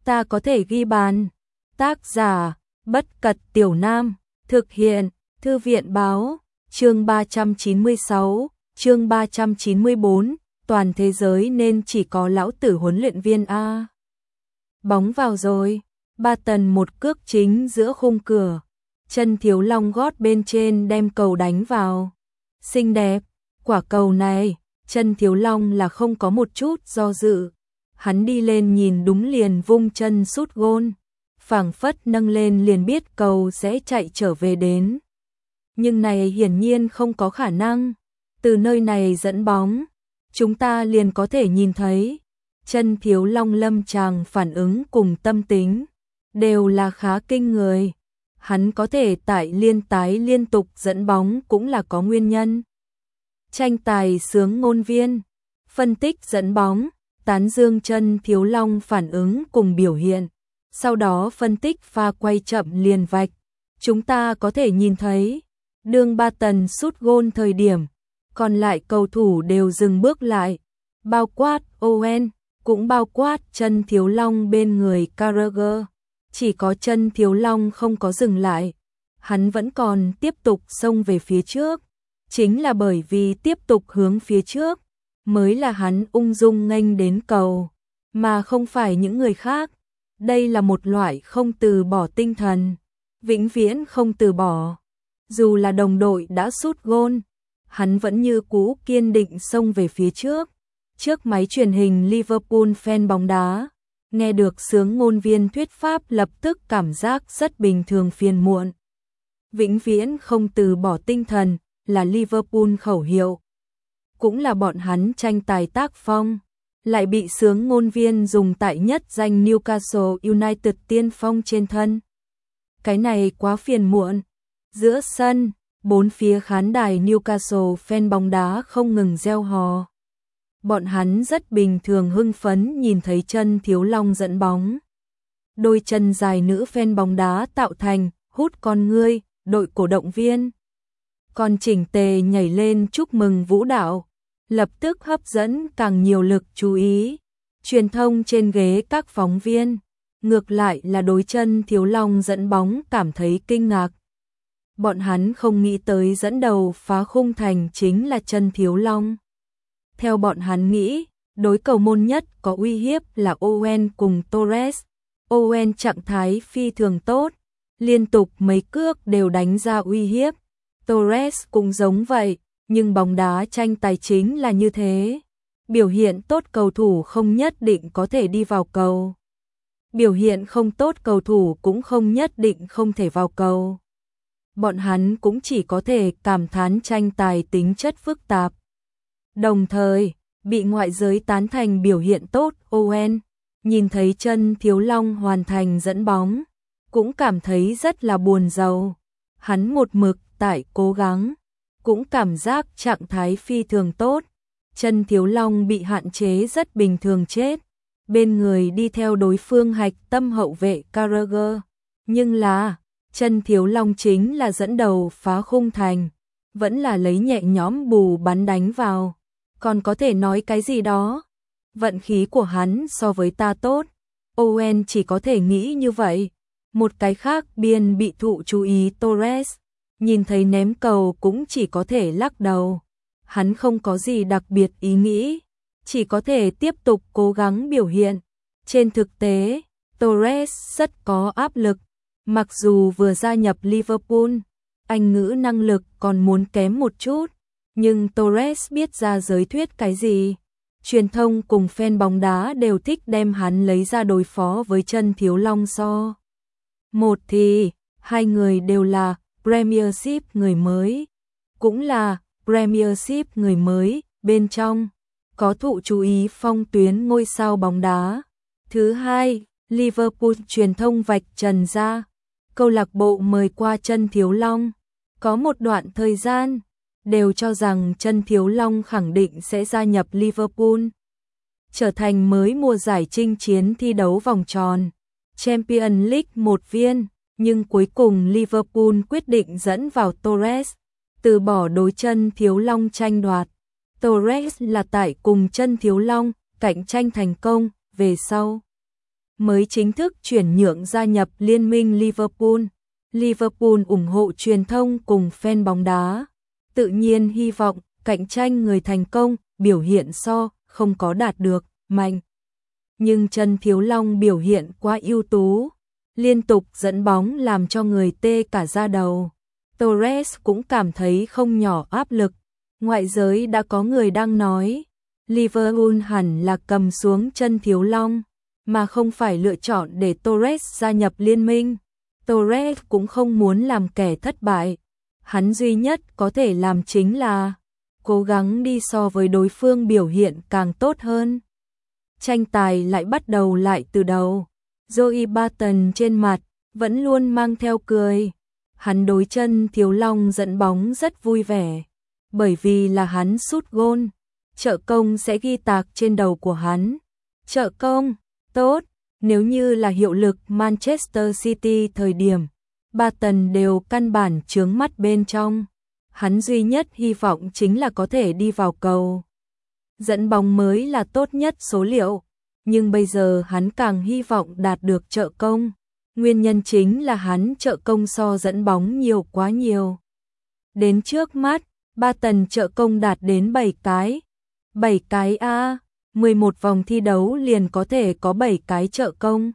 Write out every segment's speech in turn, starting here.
ta có thể ghi bàn. Tác giả, Bất Cật Tiểu Nam, thực hiện, Thư viện Báo, chương 396, chương 394, toàn thế giới nên chỉ có lão tử huấn luyện viên A. Bóng vào rồi, Ba Tần một cước chính giữa khung cửa, chân Thiếu Long gót bên trên đem cầu đánh vào. Xinh đẹp, quả cầu này, chân Thiếu Long là không có một chút do dự. Hắn đi lên nhìn đúng liền vung chân sút gôn, phảng phất nâng lên liền biết cầu sẽ chạy trở về đến. Nhưng này hiển nhiên không có khả năng. Từ nơi này dẫn bóng, chúng ta liền có thể nhìn thấy chân Thiếu Long lâm tràng phản ứng cùng tâm tính đều là khá kinh người. Hắn có thể tại liên tái liên tục dẫn bóng cũng là có nguyên nhân. Tranh tài sướng ngôn viên, phân tích dẫn bóng, tán dương chân Thiếu Long phản ứng cùng biểu hiện, sau đó phân tích pha quay chậm liền vạch. Chúng ta có thể nhìn thấy, đương Ba Tần sút gôn thời điểm, còn lại cầu thủ đều dừng bước lại, bao quát Owen, cũng bao quát chân Thiếu Long bên người Carragher. Chỉ có chân Thiếu Long không có dừng lại, hắn vẫn còn tiếp tục xông về phía trước. Chính là bởi vì tiếp tục hướng phía trước, mới là hắn ung dung nghênh đến cầu, mà không phải những người khác. Đây là một loại không từ bỏ tinh thần, vĩnh viễn không từ bỏ. Dù là đồng đội đã sút gôn, hắn vẫn như cũ kiên định xông về phía trước. Trước máy truyền hình Liverpool fan bóng đá, nghe được sướng ngôn viên thuyết pháp lập tức cảm giác rất bình thường phiền muộn. Vĩnh viễn không từ bỏ tinh thần là Liverpool khẩu hiệu, cũng là bọn hắn tranh tài tác phong, lại bị sướng ngôn viên dùng tại nhất danh Newcastle United tiên phong trên thân. Cái này quá phiền muộn. Giữa sân, bốn phía khán đài Newcastle fan bóng đá không ngừng reo hò. Bọn hắn rất bình thường hưng phấn nhìn thấy chân Thiếu Long dẫn bóng. Đôi chân dài nữ fan bóng đá tạo thành hút con ngươi, đội cổ động viên còn chỉnh tề nhảy lên chúc mừng vũ đạo, lập tức hấp dẫn càng nhiều lực chú ý. Truyền thông trên ghế các phóng viên, ngược lại là đối chân Thiếu Long dẫn bóng cảm thấy kinh ngạc. Bọn hắn không nghĩ tới dẫn đầu phá khung thành chính là chân Thiếu Long. Theo bọn hắn nghĩ, đối cầu môn nhất có uy hiếp là Owen cùng Torres. Owen trạng thái phi thường tốt, liên tục mấy cước đều đánh ra uy hiếp. Torres cũng giống vậy, nhưng bóng đá tranh tài chính là như thế. Biểu hiện tốt cầu thủ không nhất định có thể đi vào cầu. Biểu hiện không tốt cầu thủ cũng không nhất định không thể vào cầu. Bọn hắn cũng chỉ có thể cảm thán tranh tài tính chất phức tạp. Đồng thời, bị ngoại giới tán thành biểu hiện tốt Owen, nhìn thấy chân Thiếu Long hoàn thành dẫn bóng, cũng cảm thấy rất là buồn rầu. Hắn một mực tại cố gắng, cũng cảm giác trạng thái phi thường tốt. Chân Thiếu Long bị hạn chế rất bình thường chết. Bên người đi theo đối phương hạch tâm hậu vệ Carragher. Nhưng là, chân Thiếu Long chính là dẫn đầu phá khung thành, vẫn là lấy nhẹ nhõm bù bắn đánh vào. Còn có thể nói cái gì đó? Vận khí của hắn so với ta tốt. Owen chỉ có thể nghĩ như vậy. Một cái khác biên bị thụ chú ý Torres, nhìn thấy ném cầu cũng chỉ có thể lắc đầu. Hắn không có gì đặc biệt ý nghĩ, chỉ có thể tiếp tục cố gắng biểu hiện. Trên thực tế, Torres rất có áp lực. Mặc dù vừa gia nhập Liverpool, Anh ngữ năng lực còn muốn kém một chút, nhưng Torres biết ra giới thuyết cái gì. Truyền thông cùng fan bóng đá đều thích đem hắn lấy ra đối phó với chân Thiếu Long so. Một thì, hai người đều là Premiership người mới, cũng là Premiership người mới, bên trong có thụ chú ý phong tuyến ngôi sao bóng đá. Thứ hai, Liverpool truyền thông vạch trần ra, câu lạc bộ mời qua chân Thiếu Long, có một đoạn thời gian đều cho rằng chân Thiếu Long khẳng định sẽ gia nhập Liverpool, trở thành mới mùa giải chinh chiến thi đấu vòng tròn Champions League một viên, nhưng cuối cùng Liverpool quyết định dẫn vào Torres, từ bỏ đối chân Thiếu Long tranh đoạt. Torres là tại cùng chân Thiếu Long cạnh tranh thành công về sau. mới chính thức chuyển nhượng gia nhập Liên minh Liverpool. Liverpool ủng hộ truyền thông cùng fan bóng đá, tự nhiên hy vọng cạnh tranh người thành công, biểu hiện không có đạt được mạnh. Nhưng Trần Thiếu Long biểu hiện quá ưu tú, liên tục dẫn bóng làm cho người tê cả da đầu. Torres cũng cảm thấy không nhỏ áp lực. Ngoại giới đã có người đang nói, Liverpool hẳn là cầm xuống Trần Thiếu Long, mà không phải lựa chọn để Torres gia nhập liên minh. Torres cũng không muốn làm kẻ thất bại. Hắn duy nhất có thể làm chính là cố gắng đi so với đối phương biểu hiện càng tốt hơn. Tranh tài lại bắt đầu lại từ đầu. Joey Barton trên mặt vẫn luôn mang theo cười. Hắn đối Trần Thiếu Long dẫn bóng rất vui vẻ, bởi vì là hắn sút gôn, trợ công sẽ ghi tạc trên đầu của hắn. Trợ công, tốt, nếu như là hiệu lực Manchester City thời điểm, Barton đều căn bản chướng mắt bên trong. Hắn duy nhất hy vọng chính là có thể đi vào cầu. Dẫn bóng mới là tốt nhất số liệu, nhưng bây giờ hắn càng hy vọng đạt được trợ công. Nguyên nhân chính là hắn trợ công so dẫn bóng nhiều quá nhiều. Đến trước mắt, Barton trợ công đạt đến 7 cái. 7 cái a, 11 vòng thi đấu liền có thể có 7 cái trợ công.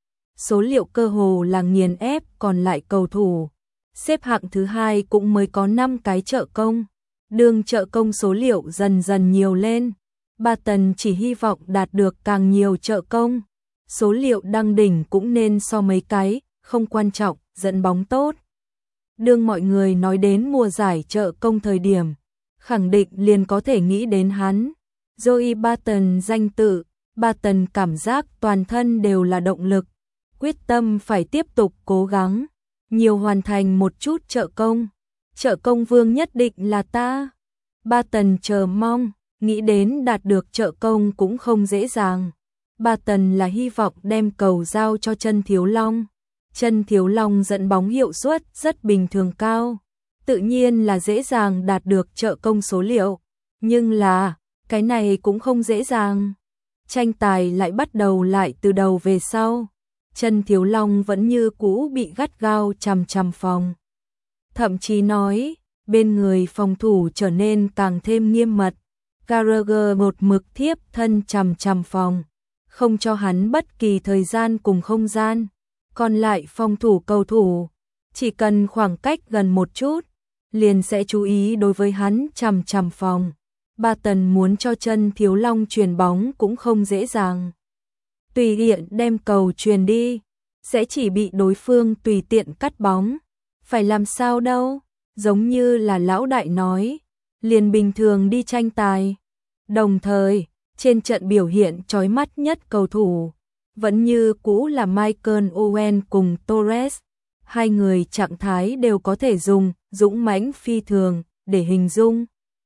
Số liệu cơ hồ là nghiền ép còn lại cầu thủ. Xếp hạng thứ hai cũng mới có 5 cái trợ công. Đường trợ công số liệu dần dần nhiều lên. Barton chỉ hy vọng đạt được càng nhiều trợ công. Số liệu đăng đỉnh cũng nên so mấy cái, không quan trọng, dẫn bóng tốt. Đương mọi người nói đến mùa giải trợ công thời điểm, khẳng định liền có thể nghĩ đến hắn. Joey Barton danh tự, Barton cảm giác toàn thân đều là động lực, quyết tâm phải tiếp tục cố gắng, nhiều hoàn thành một chút trợ công. Trợ công vương nhất định là ta. Barton chờ mong, nghĩ đến đạt được trợ công cũng không dễ dàng. Barton là hy vọng đem cầu giao cho Trần Thiếu Long. Trần Thiếu Long dẫn bóng hiệu suất rất bình thường cao, tự nhiên là dễ dàng đạt được trợ công số liệu. Nhưng là, cái này cũng không dễ dàng. Tranh tài lại bắt đầu lại từ đầu về sau. Trần Thiếu Long vẫn như cũ bị gắt gao chằm chằm phòng. Thậm chí nói, bên người phòng thủ trở nên càng thêm nghiêm mật. Gallagher một mực thiếp thân chằm chằm phòng, không cho hắn bất kỳ thời gian cùng không gian. Còn lại phòng thủ cầu thủ, chỉ cần khoảng cách gần một chút, liền sẽ chú ý đối với hắn chằm chằm phòng. Barton muốn cho Trần Thiếu Long truyền bóng cũng không dễ dàng. Tùy tiện đem cầu truyền đi, sẽ chỉ bị đối phương tùy tiện cắt bóng. Phải làm sao đâu, giống như là lão đại nói, liền bình thường đi tranh tài. Đồng thời, trên trận biểu hiện chói mắt nhất cầu thủ, vẫn như cũ là Michael Owen cùng Torres. Hai người trạng thái đều có thể dùng dũng mãnh phi thường để hình dung.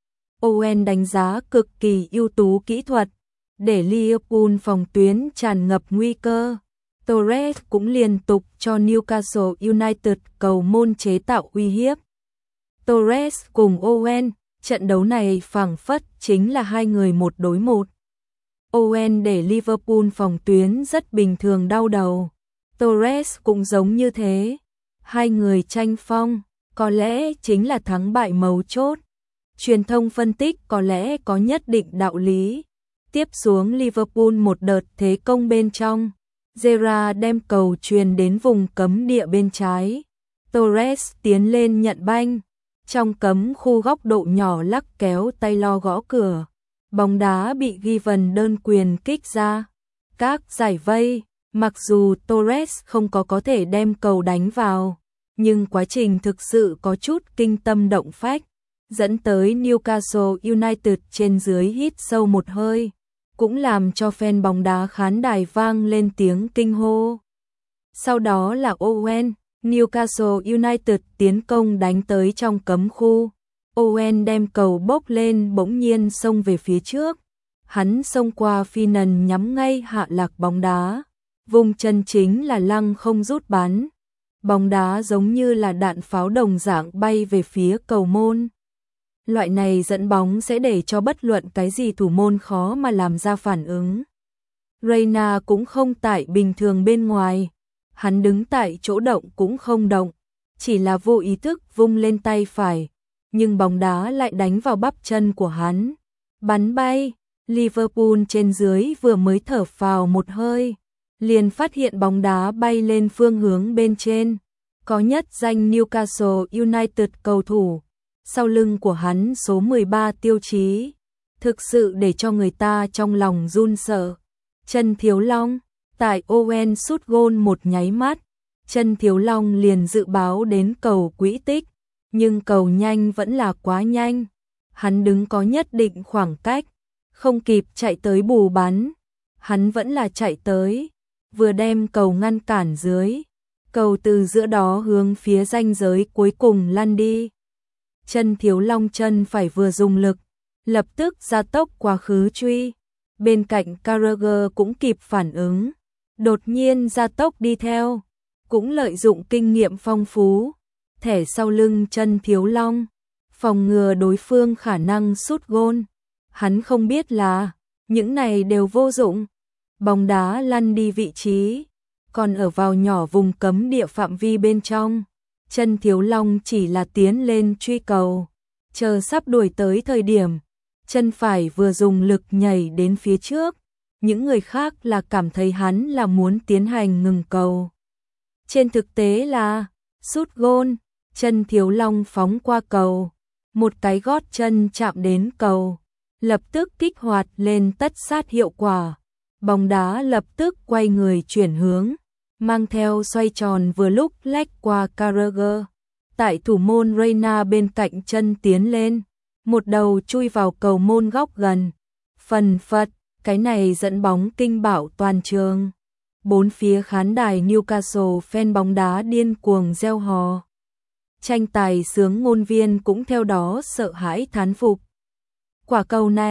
Owen đánh giá cực kỳ ưu tú kỹ thuật, để Liverpool phòng tuyến tràn ngập nguy cơ. Torres cũng liên tục cho Newcastle United cầu môn chế tạo uy hiếp. Torres cùng Owen, trận đấu này phảng phất chính là hai người một đối một. Owen để Liverpool phòng tuyến rất bình thường đau đầu. Torres cũng giống như thế. Hai người tranh phong, có lẽ chính là thắng bại mấu chốt. Truyền thông phân tích có lẽ có nhất định đạo lý. Tiếp xuống Liverpool một đợt thế công bên trong. Gerrard đem cầu truyền đến vùng cấm địa bên trái. Torres tiến lên nhận banh. Trong cấm khu góc độ nhỏ lắc kéo tay lo gõ cửa. Bóng đá bị Given đơn quyền kích ra. Các giải vây, mặc dù Torres không có thể đem cầu đánh vào, nhưng quá trình thực sự có chút kinh tâm động phách, dẫn tới Newcastle United trên dưới hít sâu một hơi, cũng làm cho fan bóng đá khán đài vang lên tiếng kinh hô. Sau đó là Owen, Newcastle United tiến công đánh tới trong cấm khu. Owen đem cầu bốc lên bỗng nhiên xông về phía trước. Hắn xông qua Finan nhắm ngay hạ lạc bóng đá. Vùng chân chính là lăng không rút bắn. Bóng đá giống như là đạn pháo đồng dạng bay về phía cầu môn. Loại này dẫn bóng sẽ để cho bất luận cái gì thủ môn khó mà làm ra phản ứng. Reina cũng không tại bình thường bên ngoài. Hắn đứng tại chỗ động cũng không động, chỉ là vô ý thức vung lên tay phải, nhưng bóng đá lại đánh vào bắp chân của hắn, bắn bay. Liverpool trên dưới vừa mới thở phào một hơi, liền phát hiện bóng đá bay lên phương hướng bên trên. Có nhất danh Newcastle United cầu thủ, sau lưng của hắn số 13 Tiêu Chí, thực sự để cho người ta trong lòng run sợ. Trần Thiếu Long, tại Owen sút gôn một nháy mắt, Trần Thiếu Long liền dự báo đến cầu quỹ tích, nhưng cầu nhanh vẫn là quá nhanh. Hắn đứng có nhất định khoảng cách, không kịp chạy tới bù bắn. Hắn vẫn là chạy tới, vừa đem cầu ngăn cản dưới. Cầu từ giữa đó hướng phía ranh giới cuối cùng lăn đi. Trần Thiếu Long chân phải vừa dùng lực, lập tức gia tốc quá khứ truy. Bên cạnh Carragher cũng kịp phản ứng, đột nhiên gia tốc đi theo, cũng lợi dụng kinh nghiệm phong phú, thẻ sau lưng Trần Thiếu Long, phòng ngừa đối phương khả năng sút gôn. Hắn không biết là những này đều vô dụng. Bóng đá lăn đi vị trí, còn ở vào nhỏ vùng cấm địa phạm vi bên trong. Trần Thiếu Long chỉ là tiến lên truy cầu, chờ sắp đuổi tới thời điểm, chân phải vừa dùng lực nhảy đến phía trước. Những người khác là cảm thấy hắn là muốn tiến hành ngừng cầu. Trên thực tế là sút gôn. Trần Thiếu Long phóng qua cầu, một cái gót chân chạm đến cầu, lập tức kích hoạt lên tất sát hiệu quả. Bóng đá lập tức quay người chuyển hướng, mang theo xoay tròn vừa lúc lách qua Carragher. Tại thủ môn Reina bên cạnh chân tiến lên, một đầu chui vào cầu môn góc gần. Phần phật, cái này dẫn bóng kinh bạo toàn trường. Bốn phía khán đài Newcastle fan bóng đá điên cuồng reo hò. Tranh tài sướng ngôn viên cũng theo đó sợ hãi thán phục. Quả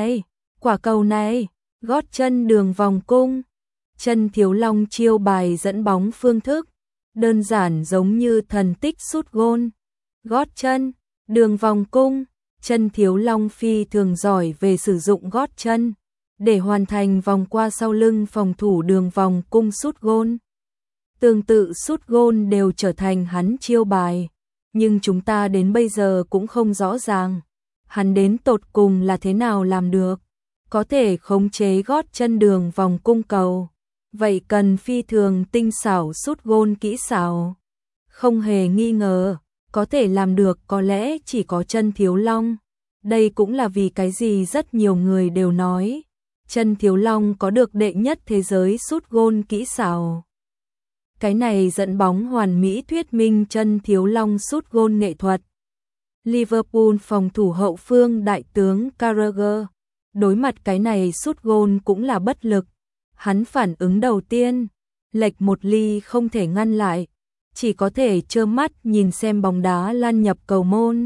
cầu này, gót chân đường vòng cung. Trần Thiếu Long chiêu bài dẫn bóng phương thức, đơn giản giống như thần tích sút gôn. Gót chân, đường vòng cung, Trần Thiếu Long phi thường giỏi về sử dụng gót chân, để hoàn thành vòng qua sau lưng phòng thủ đường vòng cung sút gôn. Tương tự sút gôn đều trở thành hắn chiêu bài, nhưng chúng ta đến bây giờ cũng không rõ ràng, hắn đến tột cùng là thế nào làm được, có thể khống chế gót chân đường vòng cung cầu. Vậy cần phi thường tinh xảo sút gôn kỹ xảo. Không hề nghi ngờ, có thể làm được có lẽ chỉ có Trần Thiếu Long. Đây cũng là vì cái gì rất nhiều người đều nói Trần Thiếu Long có được đệ nhất thế giới sút gôn kỹ xảo. Cái này dẫn bóng hoàn mỹ thuyết minh Trần Thiếu Long sút gôn nghệ thuật. Liverpool phòng thủ hậu phương đại tướng Carragher, đối mặt cái này sút gôn cũng là bất lực. Hắn phản ứng đầu tiên, lệch một ly không thể ngăn lại, chỉ có thể trơ mắt nhìn xem bóng đá lan nhập cầu môn.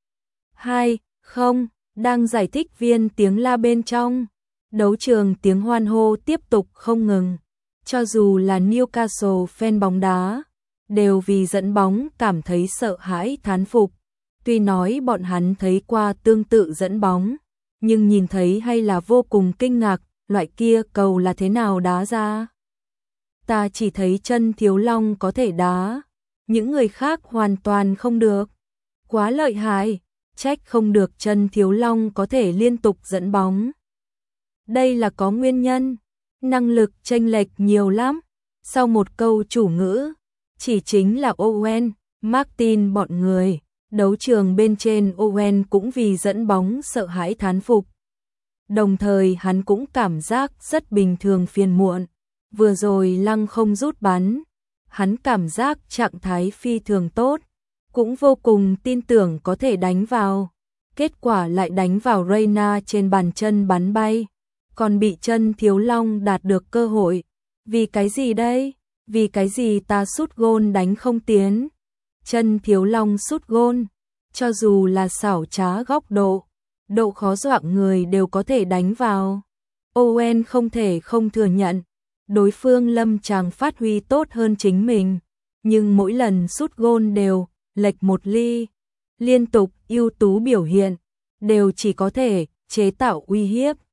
2-0, đang giải thích viên tiếng la bên trong. Đấu trường tiếng hoan hô tiếp tục không ngừng. Cho dù là Newcastle fan bóng đá, đều vì dẫn bóng cảm thấy sợ hãi thán phục. Tuy nói bọn hắn thấy qua tương tự dẫn bóng, nhưng nhìn thấy hay là vô cùng kinh ngạc, loại kia cầu là thế nào đá ra. Ta chỉ thấy Trần Thiếu Long có thể đá, những người khác hoàn toàn không được. Quá lợi hại, trách không được Trần Thiếu Long có thể liên tục dẫn bóng. Đây là có nguyên nhân, năng lực chênh lệch nhiều lắm. Sau một câu chủ ngữ, chỉ chính là Owen, Martin bọn người, đấu trường bên trên Owen cũng vì dẫn bóng sợ hãi thán phục. Đồng thời hắn cũng cảm giác rất bình thường phiền muộn. Vừa rồi Lăng không rút bắn, hắn cảm giác trạng thái phi thường tốt, cũng vô cùng tin tưởng có thể đánh vào. Kết quả lại đánh vào Reina trên bàn chân bắn bay, còn bị Trần Thiếu Long đạt được cơ hội. Vì cái gì đây? Vì cái gì ta sút gôn đánh không tiến? Trần Thiếu Long sút gôn, cho dù là xảo trá góc độ, độ khó doạng người đều có thể đánh vào. Owen không thể không thừa nhận, đối phương lâm chàng phát huy tốt hơn chính mình, nhưng mỗi lần sút gôn đều lệch một ly, liên tục ưu tú biểu hiện, đều chỉ có thể chế tạo uy hiếp.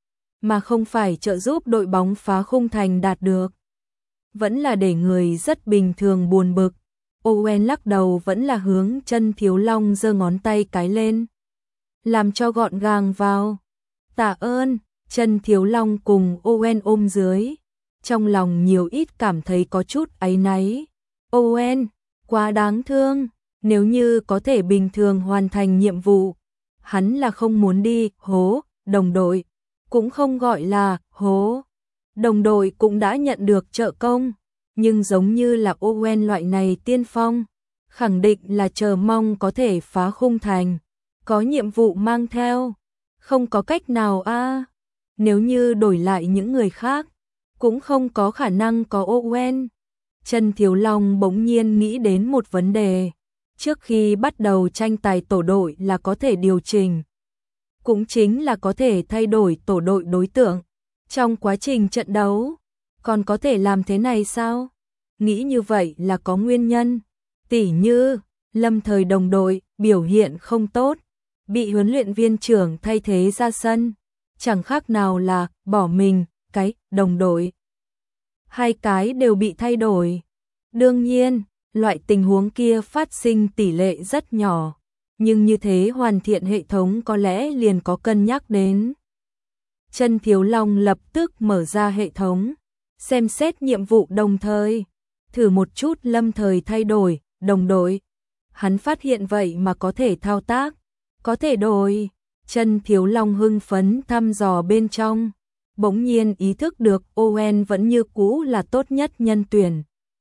mà không phải trợ giúp đội bóng phá khung thành đạt được. Vẫn là để người rất bình thường buồn bực. Owen lắc đầu vẫn là hướng Chân Thiếu Long giơ ngón tay cái lên. Làm cho gọn gàng vào. Tạ ơn, Chân Thiếu Long cùng Owen ôm dưới. Trong lòng nhiều ít cảm thấy có chút áy náy. Owen, quá đáng thương, nếu như có thể bình thường hoàn thành nhiệm vụ. Hắn là không muốn đi hố, đồng đội. Cũng không gọi là hố. Đồng đội cũng đã nhận được trợ công. Nhưng giống như là Owen loại này tiên phong, khẳng định là chờ mong có thể phá khung thành, có nhiệm vụ mang theo, không có cách nào a. Nếu như đổi lại những người khác, cũng không có khả năng có Owen. Chân Thiếu Long bỗng nhiên nghĩ đến một vấn đề, trước khi bắt đầu tranh tài tổ đội là có thể điều chỉnh, cũng chính là có thể thay đổi tổ đội đối tượng trong quá trình trận đấu. Còn có thể làm thế này sao? Nghĩ như vậy là có nguyên nhân. Tỉ như, lâm thời đồng đội, biểu hiện không tốt, bị huấn luyện viên trưởng thay thế ra sân. Chẳng khác nào là, bỏ mình, cái, đồng đội. Hai cái đều bị thay đổi. Đương nhiên, loại tình huống kia phát sinh tỷ lệ rất nhỏ. Nhưng như thế hoàn thiện hệ thống có lẽ liền có cân nhắc đến. Chân Thiếu Long lập tức mở ra hệ thống, xem xét nhiệm vụ đồng thời, thử một chút lâm thời thay đổi, đồng đội. Hắn phát hiện vậy mà có thể thao tác, có thể đổi. Chân Thiếu Long hưng phấn thăm dò bên trong, bỗng nhiên ý thức được Owen vẫn như cũ là tốt nhất nhân tuyển.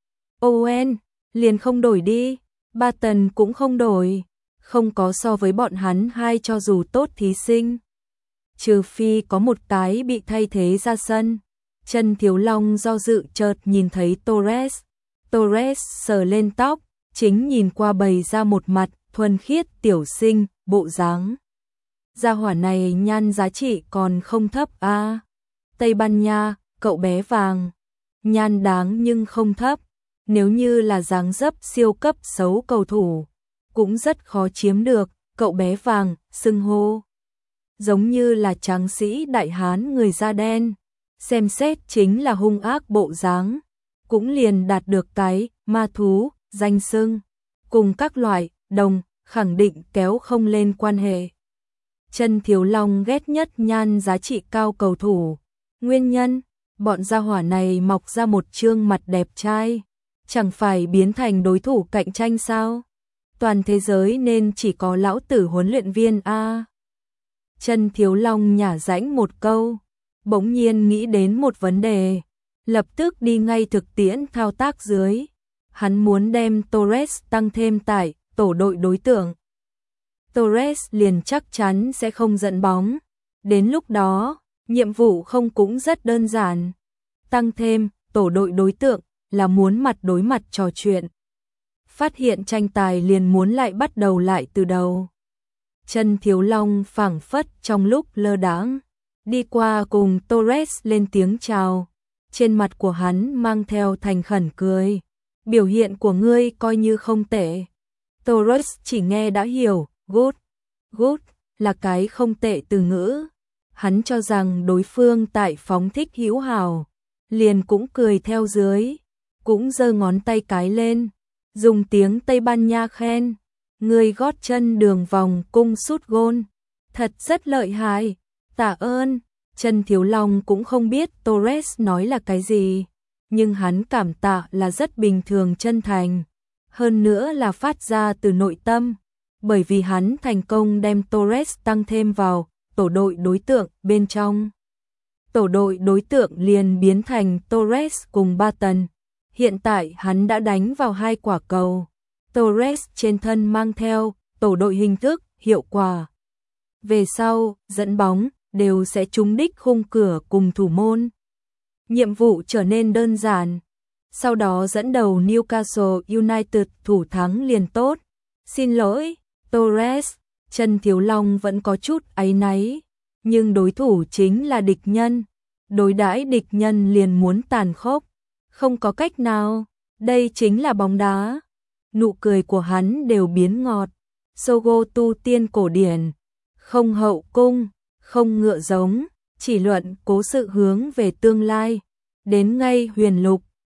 Owen, liền không đổi đi, Barton cũng không đổi, không có so với bọn hắn hai cho dù tốt thí sinh. Trừ phi có một cái bị thay thế ra sân. Chân Thiếu Long do dự chợt nhìn thấy Torres. Torres sờ lên tóc, chính nhìn qua bày ra một mặt thuần khiết tiểu sinh, bộ dáng. Gia hỏa này nhan giá trị còn không thấp a. Tây Ban Nha, cậu bé vàng. Nhan đáng nhưng không thấp. Nếu như là dáng dấp siêu cấp xấu cầu thủ, cũng rất khó chiếm được, cậu bé vàng, xưng hô. Giống như là tráng sĩ đại hán người da đen. Xem xét chính là hung ác bộ dáng. Cũng liền đạt được cái ma thú, danh xưng. Cùng các loại, đồng, khẳng định kéo không lên quan hệ. Chân Thiếu Long ghét nhất nhan giá trị cao cầu thủ. Nguyên nhân, bọn gia hỏa này mọc ra một trương mặt đẹp trai. Chẳng phải biến thành đối thủ cạnh tranh sao? Toàn thế giới nên chỉ có lão tử huấn luyện viên a. Chân Thiếu Long nhả rãnh một câu, bỗng nhiên nghĩ đến một vấn đề, lập tức đi ngay thực tiễn thao tác dưới. Hắn muốn đem Torres tăng thêm tại tổ đội đối tượng. Torres liền chắc chắn sẽ không dẫn bóng. Đến lúc đó, nhiệm vụ không cũng rất đơn giản. Tăng thêm tổ đội đối tượng là muốn mặt đối mặt trò chuyện. Phát hiện tranh tài liền muốn lại bắt đầu lại từ đầu. Chân Thiếu Long phảng phất trong lúc lơ đãng, đi qua cùng Torres lên tiếng chào. Trên mặt của hắn mang theo thành khẩn cười. Biểu hiện của ngươi coi như không tệ. Torres chỉ nghe đã hiểu, good, good là cái không tệ từ ngữ. Hắn cho rằng đối phương tại phóng thích hữu hảo, liền cũng cười theo dưới, cũng giơ ngón tay cái lên, dùng tiếng Tây Ban Nha khen. Ngươi gót chân đường vòng cung sút gôn, thật rất lợi hại, tạ ơn. Chân Thiếu Long cũng không biết Torres nói là cái gì, nhưng hắn cảm tạ là rất bình thường chân thành, hơn nữa là phát ra từ nội tâm, bởi vì hắn thành công đem Torres tăng thêm vào tổ đội đối tượng bên trong. Tổ đội đối tượng liền biến thành Torres cùng Barton. Hiện tại hắn đã đánh vào 2 quả cầu. Torres trên thân mang theo tổ đội hình thức, hiệu quả. Về sau, dẫn bóng đều sẽ trúng đích khung cửa cùng thủ môn. Nhiệm vụ trở nên đơn giản. Sau đó dẫn đầu Newcastle United thủ thắng liền tốt. Xin lỗi, Torres. Chân Thiếu Long vẫn có chút áy náy, nhưng đối thủ chính là địch nhân. Đối đãi địch nhân liền muốn tàn khốc. Không có cách nào, đây chính là bóng đá. Nụ cười của hắn đều biến ngọt. Sogo tu tiên cổ điển, không hậu cung, không ngựa giống, chỉ luận cố sự hướng về tương lai. Đến ngay huyền lục,